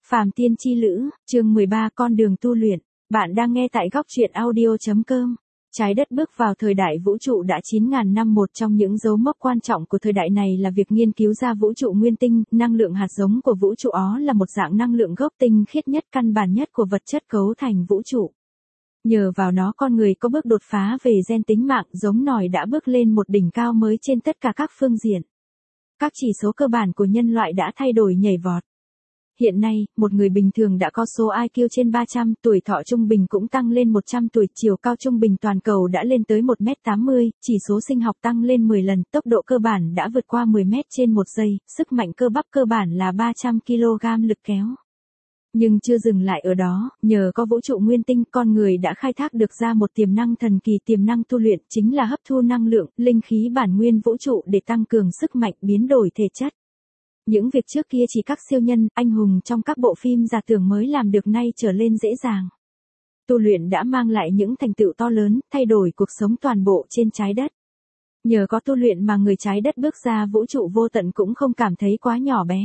Phàm Tiên Chi Lữ, chương 13 con đường tu luyện. Bạn đang nghe tại góc truyện audio.com. Trái đất bước vào thời đại vũ trụ đã 9.000 năm. Một trong những dấu mốc quan trọng của thời đại này là việc nghiên cứu ra vũ trụ nguyên tinh. Năng lượng hạt giống của vũ trụ ó là một dạng năng lượng gốc tinh khiết nhất, căn bản nhất của vật chất cấu thành vũ trụ. Nhờ vào nó con người có bước đột phá về gen tính mạng, giống nòi đã bước lên một đỉnh cao mới trên tất cả các phương diện. Các chỉ số cơ bản của nhân loại đã thay đổi nhảy vọt. Hiện nay, một người bình thường đã có số IQ trên 300, tuổi thọ trung bình cũng tăng lên 100 tuổi, chiều cao trung bình toàn cầu đã lên tới 1m80, chỉ số sinh học tăng lên 10 lần, tốc độ cơ bản đã vượt qua 10 m trên 1 giây, sức mạnh cơ bắp cơ bản là 300 kg lực kéo. Nhưng chưa dừng lại ở đó, nhờ có vũ trụ nguyên tinh, con người đã khai thác được ra một tiềm năng thần kỳ. Tiềm năng tu luyện chính là hấp thu năng lượng, linh khí bản nguyên vũ trụ để tăng cường sức mạnh, biến đổi thể chất. Những việc trước kia chỉ các siêu nhân, anh hùng trong các bộ phim giả tưởng mới làm được nay trở lên dễ dàng. Tu luyện đã mang lại những thành tựu to lớn, thay đổi cuộc sống toàn bộ trên trái đất. Nhờ có tu luyện mà người trái đất bước ra vũ trụ vô tận cũng không cảm thấy quá nhỏ bé.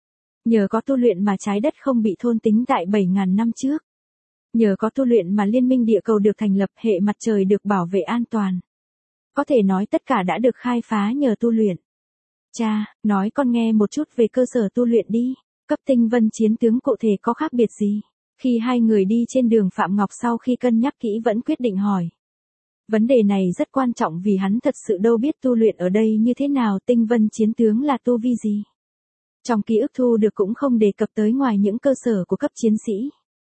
Nhờ có tu luyện mà trái đất không bị thôn tính tại 7.000 năm trước. Nhờ có tu luyện mà liên minh địa cầu được thành lập, hệ mặt trời được bảo vệ an toàn. Có thể nói tất cả đã được khai phá nhờ tu luyện. Cha, nói con nghe một chút về cơ sở tu luyện đi. Cấp tinh vân chiến tướng cụ thể có khác biệt gì? Khi hai người đi trên đường, Phạm Ngọc sau khi cân nhắc kỹ vẫn quyết định hỏi. Vấn đề này rất quan trọng vì hắn thật sự đâu biết tu luyện ở đây như thế nào. Tinh vân chiến tướng là tu vi gì? Trong ký ức thu được cũng không đề cập tới ngoài những cơ sở của cấp chiến sĩ.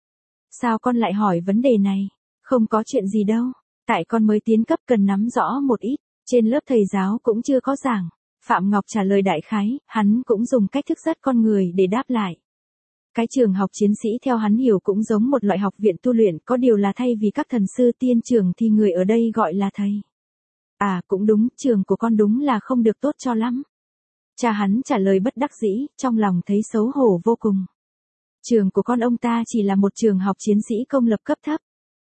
Sao con lại hỏi vấn đề này? Không có chuyện gì đâu. Tại con mới tiến cấp cần nắm rõ một ít. Trên lớp thầy giáo cũng chưa có giảng. Phạm Ngọc trả lời đại khái, hắn cũng dùng cách thức rất con người để đáp lại. Cái trường học chiến sĩ theo hắn hiểu cũng giống một loại học viện tu luyện, có điều là thay vì các thần sư tiên trường thì người ở đây gọi là thầy. À cũng đúng, trường của con đúng là không được tốt cho lắm. Cha hắn trả lời bất đắc dĩ, trong lòng thấy xấu hổ vô cùng. Trường của con ông ta chỉ là một trường học chiến sĩ công lập cấp thấp.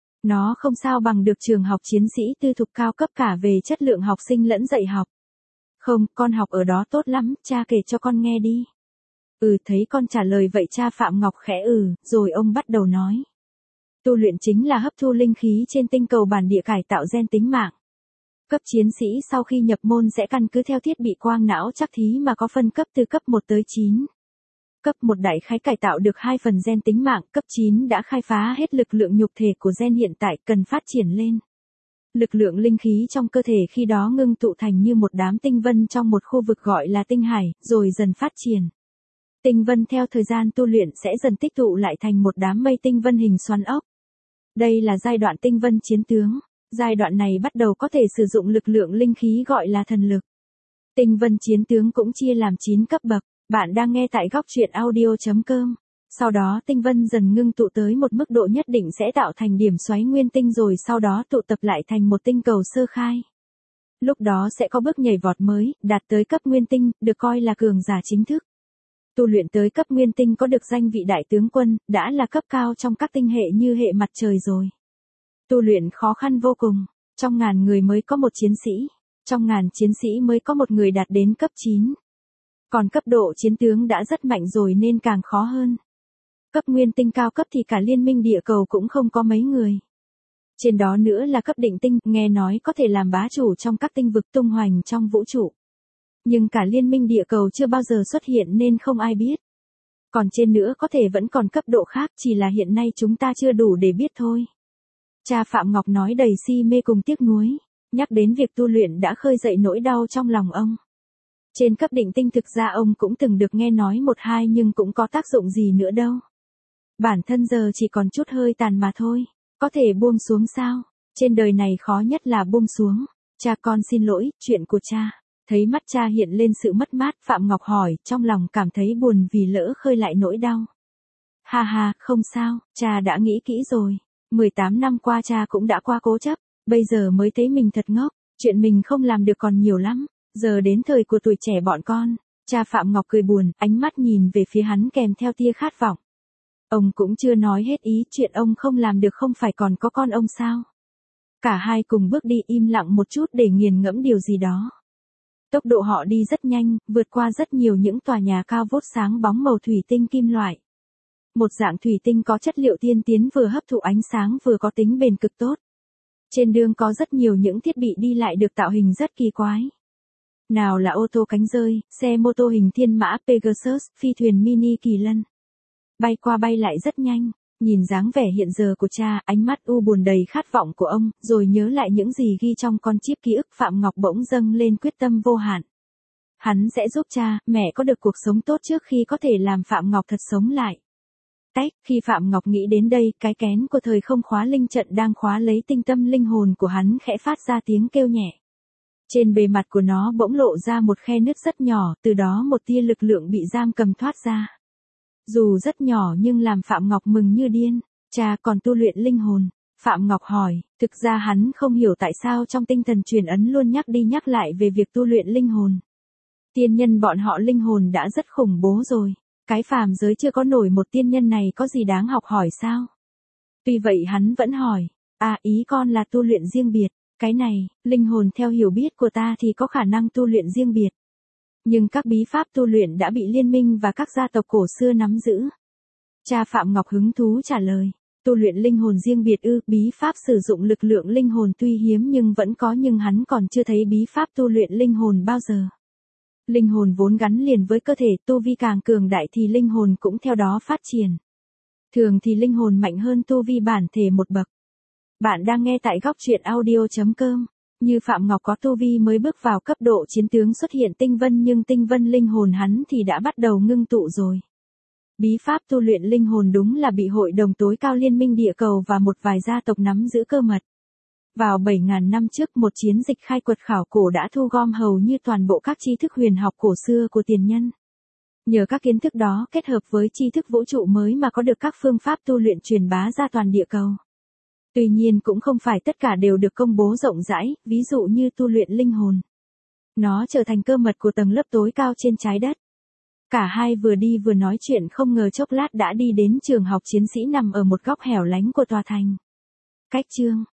Nó không sao bằng được trường học chiến sĩ tư thục cao cấp cả về chất lượng học sinh lẫn dạy học. Không, con học ở đó tốt lắm, cha kể cho con nghe đi. Thấy con trả lời vậy cha Phạm Ngọc khẽ rồi ông bắt đầu nói. Tu luyện chính là hấp thu linh khí trên tinh cầu bản địa, cải tạo gen tính mạng. Cấp chiến sĩ sau khi nhập môn sẽ căn cứ theo thiết bị quang não chắc thí mà có phân cấp từ cấp 1 tới 9. Cấp 1 đại khái cải tạo được 2 phần gen tính mạng, cấp 9 đã khai phá hết lực lượng nhục thể của gen hiện tại, cần phát triển lên. Lực lượng linh khí trong cơ thể khi đó ngưng tụ thành như một đám tinh vân trong một khu vực gọi là tinh hải, rồi dần phát triển. Tinh vân theo thời gian tu luyện sẽ dần tích tụ lại thành một đám mây tinh vân hình xoắn ốc. Đây là giai đoạn tinh vân chiến tướng. Giai đoạn này bắt đầu có thể sử dụng lực lượng linh khí gọi là thần lực. Tinh vân chiến tướng cũng chia làm 9 cấp bậc. Bạn đang nghe tại góc truyện audio.com. Sau đó tinh vân dần ngưng tụ tới một mức độ nhất định sẽ tạo thành điểm xoáy nguyên tinh, rồi sau đó tụ tập lại thành một tinh cầu sơ khai. Lúc đó sẽ có bước nhảy vọt mới, đạt tới cấp nguyên tinh, được coi là cường giả chính thức. Tu luyện tới cấp nguyên tinh có được danh vị đại tướng quân, đã là cấp cao trong các tinh hệ như hệ mặt trời rồi. Tu luyện khó khăn vô cùng, trong ngàn người mới có một chiến sĩ, trong ngàn chiến sĩ mới có một người đạt đến cấp 9. Còn cấp độ chiến tướng đã rất mạnh rồi nên càng khó hơn. Cấp nguyên tinh cao cấp thì cả liên minh địa cầu cũng không có mấy người. Trên đó nữa là cấp định tinh, nghe nói có thể làm bá chủ trong các tinh vực tung hoành trong vũ trụ. Nhưng cả liên minh địa cầu chưa bao giờ xuất hiện nên không ai biết. Còn trên nữa có thể vẫn còn cấp độ khác, chỉ là hiện nay chúng ta chưa đủ để biết thôi. Cha Phạm Ngọc nói đầy si mê cùng tiếc nuối, nhắc đến việc tu luyện đã khơi dậy nỗi đau trong lòng ông. Trên cấp định tinh thực ra ông cũng từng được nghe nói một hai nhưng cũng có tác dụng gì nữa đâu. Bản thân giờ chỉ còn chút hơi tàn mà thôi, có thể buông xuống sao? Trên đời này khó nhất là buông xuống. Cha con xin lỗi, chuyện của cha. Thấy mắt cha hiện lên sự mất mát, Phạm Ngọc hỏi, trong lòng cảm thấy buồn vì lỡ khơi lại nỗi đau. Ha ha, không sao, cha đã nghĩ kỹ rồi. 18 năm qua cha cũng đã qua cố chấp, bây giờ mới thấy mình thật ngốc, chuyện mình không làm được còn nhiều lắm, giờ đến thời của tuổi trẻ bọn con. Cha Phạm Ngọc cười buồn, ánh mắt nhìn về phía hắn kèm theo tia khát vọng. Ông cũng chưa nói hết ý, chuyện ông không làm được không phải còn có con ông sao? Cả hai cùng bước đi im lặng một chút để nghiền ngẫm điều gì đó. Tốc độ họ đi rất nhanh, vượt qua rất nhiều những tòa nhà cao vút sáng bóng màu thủy tinh kim loại. Một dạng thủy tinh có chất liệu tiên tiến vừa hấp thụ ánh sáng vừa có tính bền cực tốt. Trên đường có rất nhiều những thiết bị đi lại được tạo hình rất kỳ quái. Nào là ô tô cánh rơi, xe mô tô hình thiên mã Pegasus, phi thuyền mini kỳ lân. Bay qua bay lại rất nhanh, nhìn dáng vẻ hiện giờ của cha, ánh mắt u buồn đầy khát vọng của ông, rồi nhớ lại những gì ghi trong con chip ký ức Phạm Ngọc bỗng dâng lên quyết tâm vô hạn. Hắn sẽ giúp cha, mẹ có được cuộc sống tốt trước khi có thể làm Phạm Ngọc thật sống lại. Tách, khi Phạm Ngọc nghĩ đến đây, cái kén của thời không khóa linh trận đang khóa lấy tinh tâm linh hồn của hắn khẽ phát ra tiếng kêu nhẹ. Trên bề mặt của nó bỗng lộ ra một khe nứt rất nhỏ, từ đó một tia lực lượng bị giam cầm thoát ra. Dù rất nhỏ nhưng làm Phạm Ngọc mừng như điên. Cha còn tu luyện linh hồn. Phạm Ngọc hỏi, thực ra hắn không hiểu tại sao trong tinh thần truyền ấn luôn nhắc đi nhắc lại về việc tu luyện linh hồn. Tiên nhân bọn họ linh hồn đã rất khủng bố rồi. Cái phàm giới chưa có nổi một tiên nhân này có gì đáng học hỏi sao? Tuy vậy hắn vẫn hỏi, ý con là tu luyện riêng biệt. Cái này, linh hồn theo hiểu biết của ta thì có khả năng tu luyện riêng biệt. Nhưng các bí pháp tu luyện đã bị liên minh và các gia tộc cổ xưa nắm giữ. Cha Phạm Ngọc hứng thú trả lời, tu luyện linh hồn riêng biệt bí pháp sử dụng lực lượng linh hồn tuy hiếm nhưng vẫn có, nhưng hắn còn chưa thấy bí pháp tu luyện linh hồn bao giờ. Linh hồn vốn gắn liền với cơ thể, tu vi càng cường đại thì linh hồn cũng theo đó phát triển. Thường thì linh hồn mạnh hơn tu vi bản thể một bậc. Bạn đang nghe tại góc truyện audio.com. Như Phạm Ngọc có tu vi mới bước vào cấp độ chiến tướng xuất hiện tinh vân, nhưng tinh vân linh hồn hắn thì đã bắt đầu ngưng tụ rồi. Bí pháp tu luyện linh hồn đúng là bị hội đồng tối cao liên minh địa cầu và một vài gia tộc nắm giữ cơ mật. Vào 7.000 năm trước, một chiến dịch khai quật khảo cổ đã thu gom hầu như toàn bộ các tri thức huyền học cổ xưa của tiền nhân. Nhờ các kiến thức đó kết hợp với tri thức vũ trụ mới mà có được các phương pháp tu luyện truyền bá ra toàn địa cầu. Tuy nhiên cũng không phải tất cả đều được công bố rộng rãi, ví dụ như tu luyện linh hồn. Nó trở thành cơ mật của tầng lớp tối cao trên trái đất. Cả hai vừa đi vừa nói chuyện, không ngờ chốc lát đã đi đến trường học chiến sĩ nằm ở một góc hẻo lánh của tòa thành. Cách chương